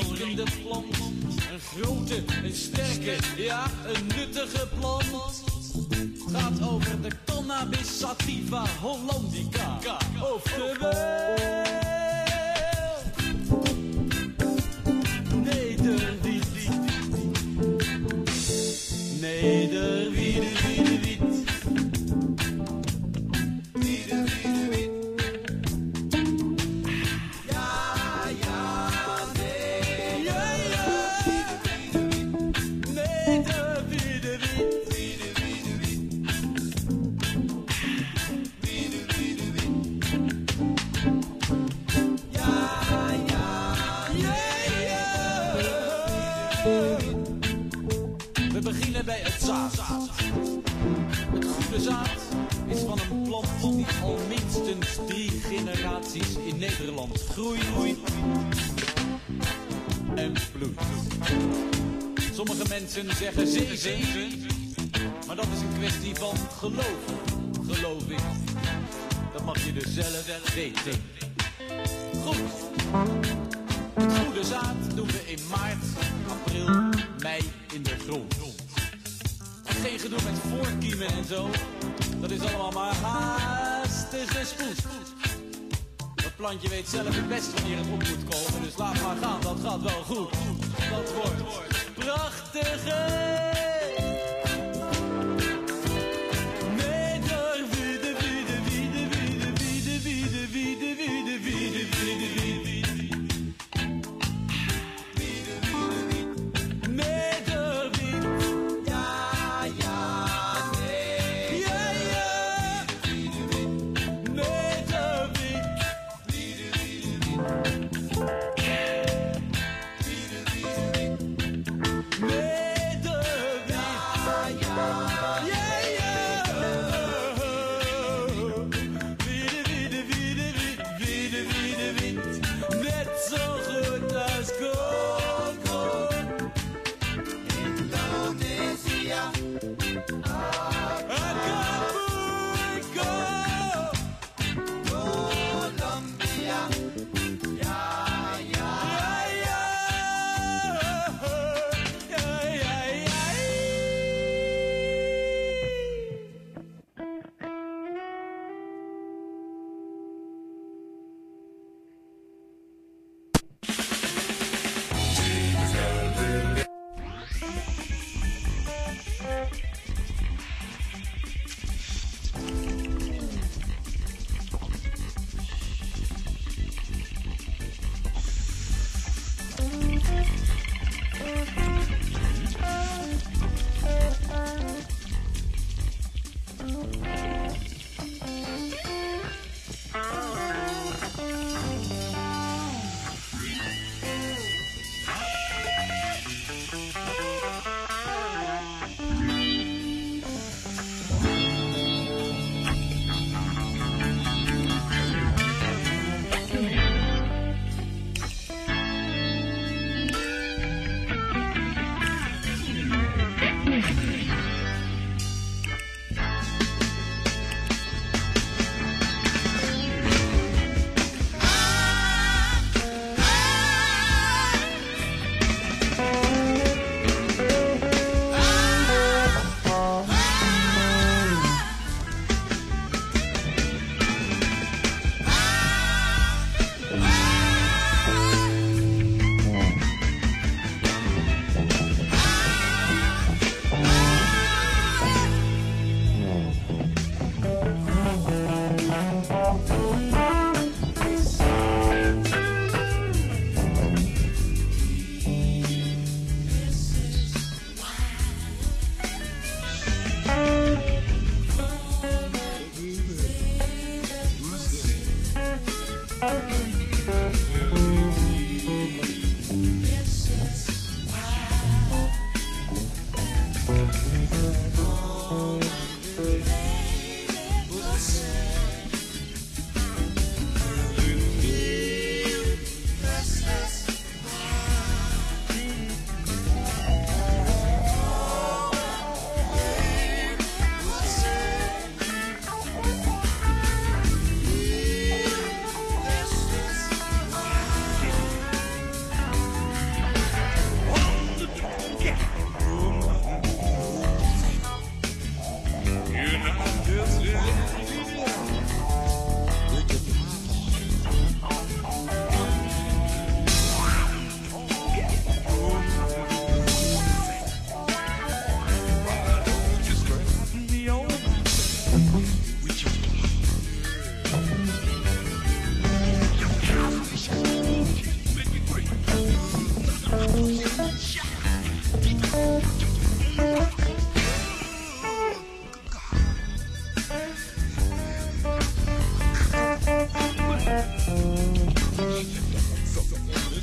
sprekende plant. Een grote, een sterke, ja, een nuttige plant. Het gaat over de Cannabis sativa hollandica. Oftewel nederwiet. Nederwiet. We beginnen bij het zaad. Het goede zaad is van een plant die al minstens 3 generaties in Nederland groeit en bloeit. Sommige mensen zeggen 7, maar dat is een kwestie van geloof ik. Dat mag je dus zelf weten. Goed. Het goede zaad doen we in maart, april, mei in de grond. En geen gedoe met voorkiemen en zo. Dat is allemaal maar haastige spoed. Dat plantje weet zelf het best wanneer het op moet komen. Dus laat maar gaan, dat gaat wel goed. Dat wordt prachtige.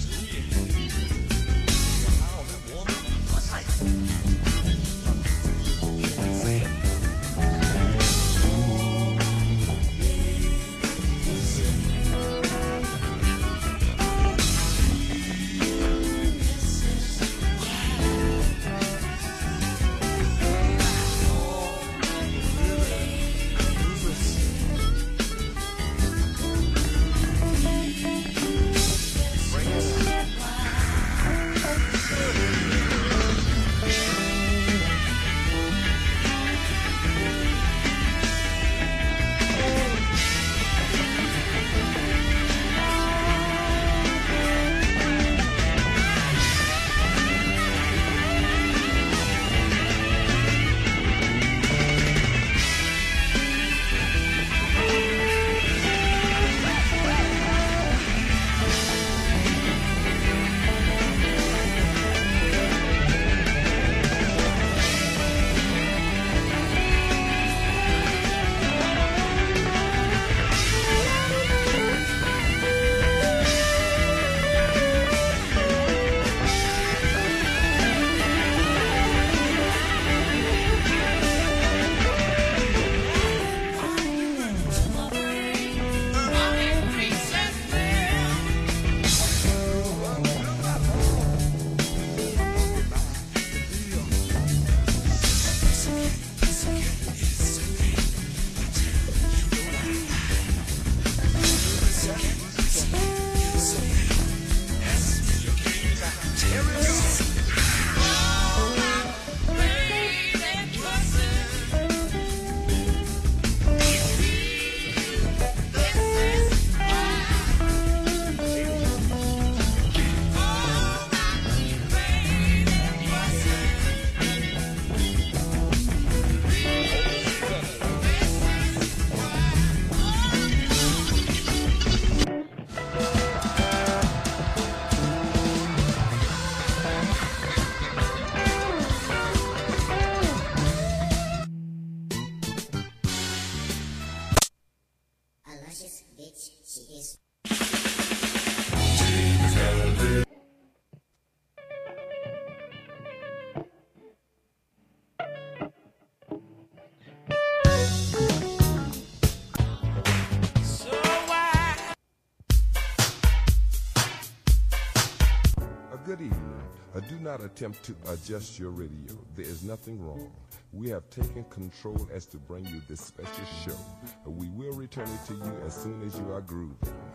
Good evening. Do not attempt to adjust your radio. There is nothing wrong. We have taken control as to bring you this special show. We will return it to you as soon as you are grooving.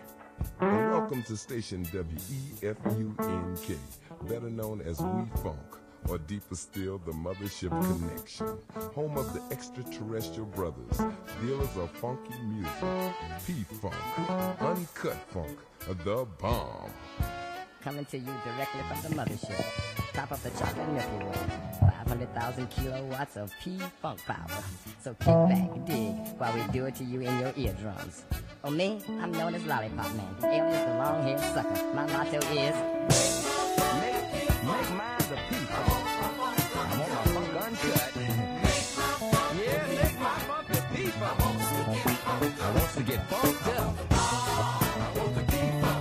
And welcome to station WEFUNK, better known as We Funk, or deeper still, the Mothership Connection, home of the extraterrestrial brothers, dealers of funky music, P-Funk, Uncut Funk, the bomb. Coming to you directly from the mothership. Top of the chocolate Milky Way. 500,000 kilowatts of P-Funk power. So kick back, dig, while we do it to you in your eardrums. Oh, me? I'm known as Lollipop Man, the alias, the long-haired sucker. My motto is... Make mine the P-Funk. I want my funk uncut. Yeah, make my funk the P-Funk. I want to get funked up. I want the P-Funk.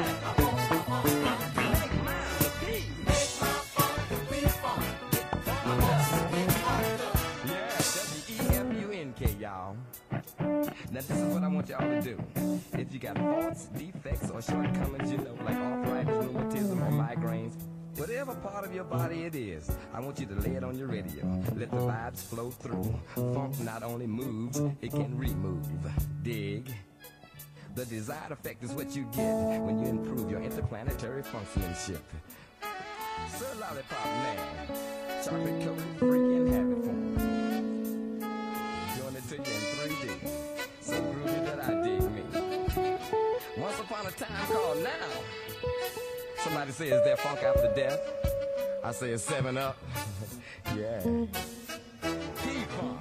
Now this is what I want y'all to do. If you got faults, defects, or shortcomings, you know, like arthritis, rheumatism, or migraines, whatever part of your body it is, I want you to lay it on your radio. Let the vibes flow through. Funk not only moves, it can remove. Dig. The desired effect is what you get when you improve your interplanetary functionship. Sir Lollipop Man, chocolate coated freaking habit form. Doing it to you in 3D. So groovy that I dig me. Once upon a time called now. Somebody say, is there funk after death? I say it's 7-Up. Yeah. P-Funk.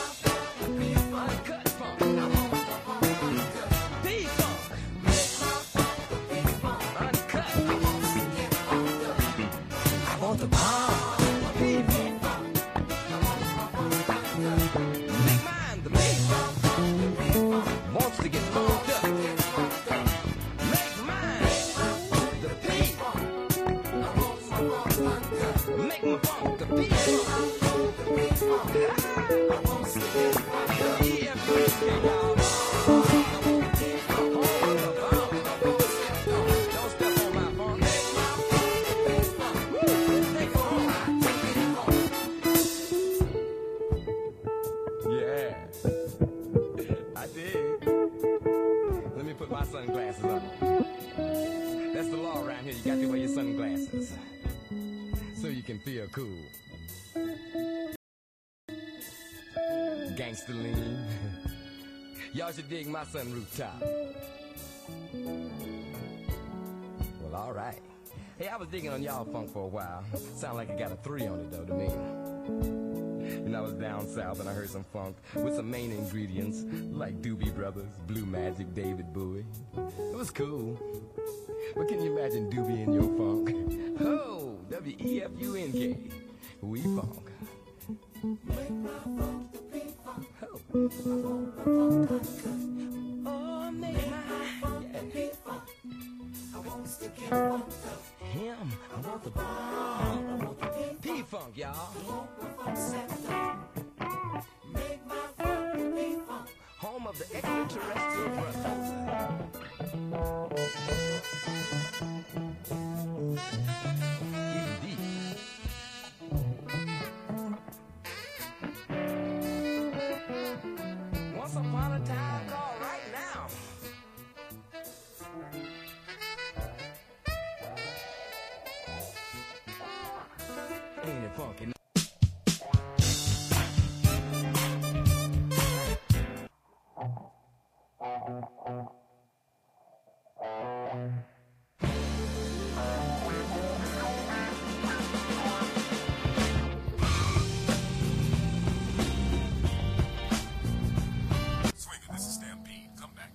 Uncut funk. P-Funk. Uncut. I want the bomb. Wants to get fucked up. Make mine the P-Funk. law around here, you got to wear your sunglasses so you can feel cool. Gangsta lean. Y'all should dig my sunroof top. Well, all right. Hey, I was digging on y'all funk for a while. Sound like it got a 3 on it, though, to me. And I was down south and I heard some funk with some main ingredients like Doobie Brothers, Blue Magic, David Bowie. It was cool. But can you imagine Doobie in your funk? Oh, W-E-F-U-N-K. We funk. Make my funk the P-funk. Oh, make my funk the P-funk. I want to stick in funk though. Him, I want the P-funk, y'all. Make my funk the P-funk. Home of the extraterrestrial brothers. Indeed. Once upon a time, call right now. Ain't it funky? Swinging, this is Stampede. Come back.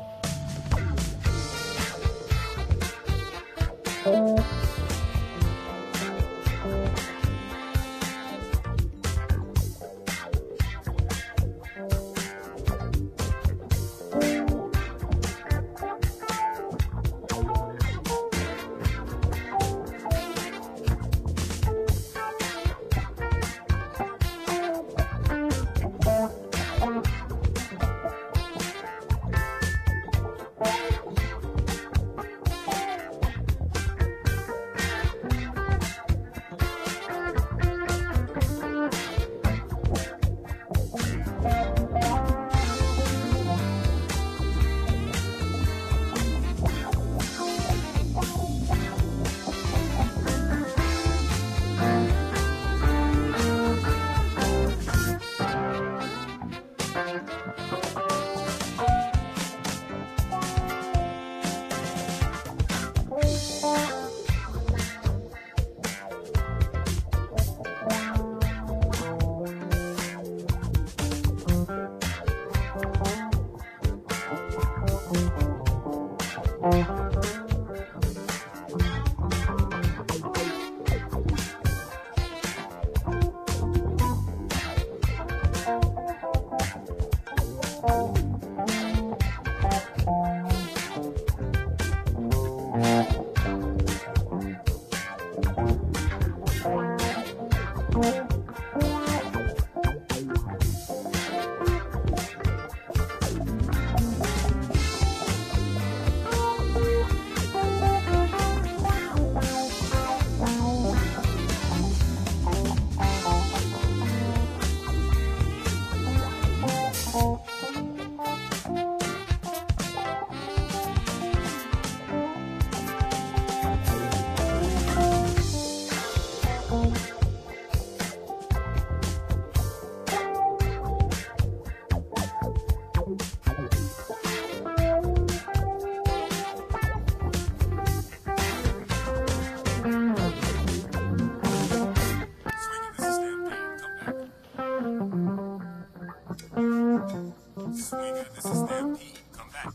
Swinging, this is Stampede. Come back.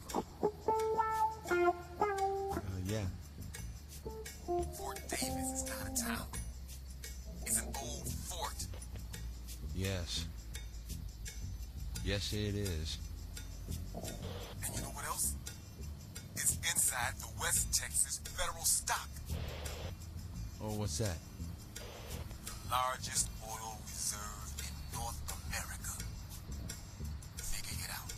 Yeah. Fort Davis is not a town. It's an old fort. Yes. Yes, it is. And you know what else? It's inside the West Texas Federal Stock. Oh, what's that? The largest oil reserve in North America. Figure it out.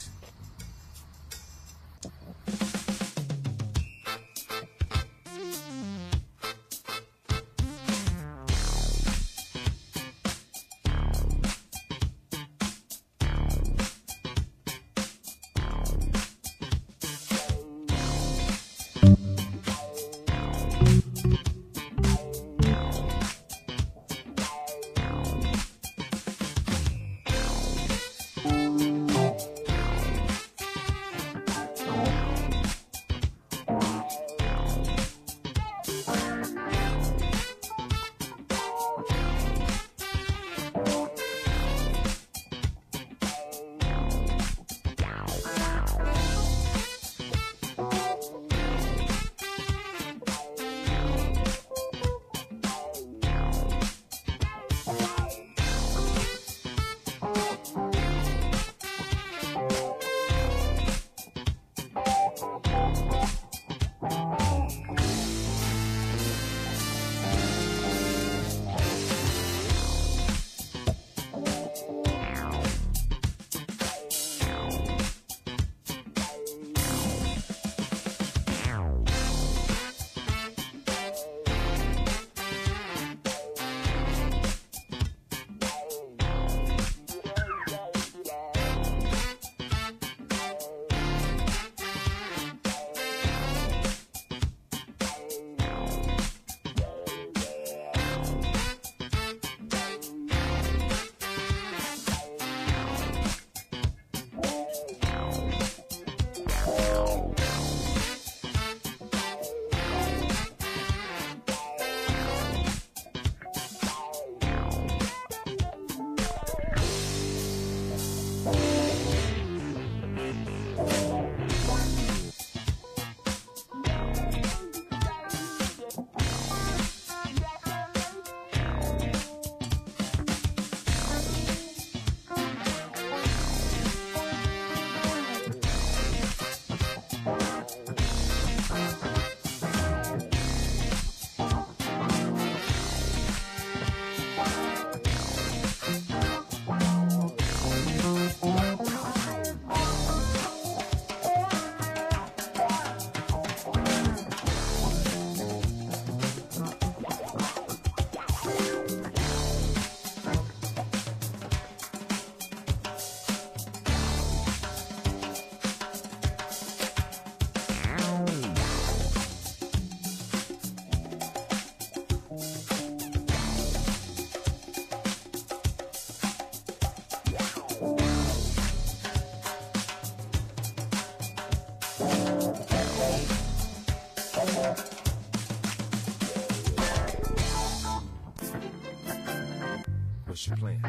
What's your plan?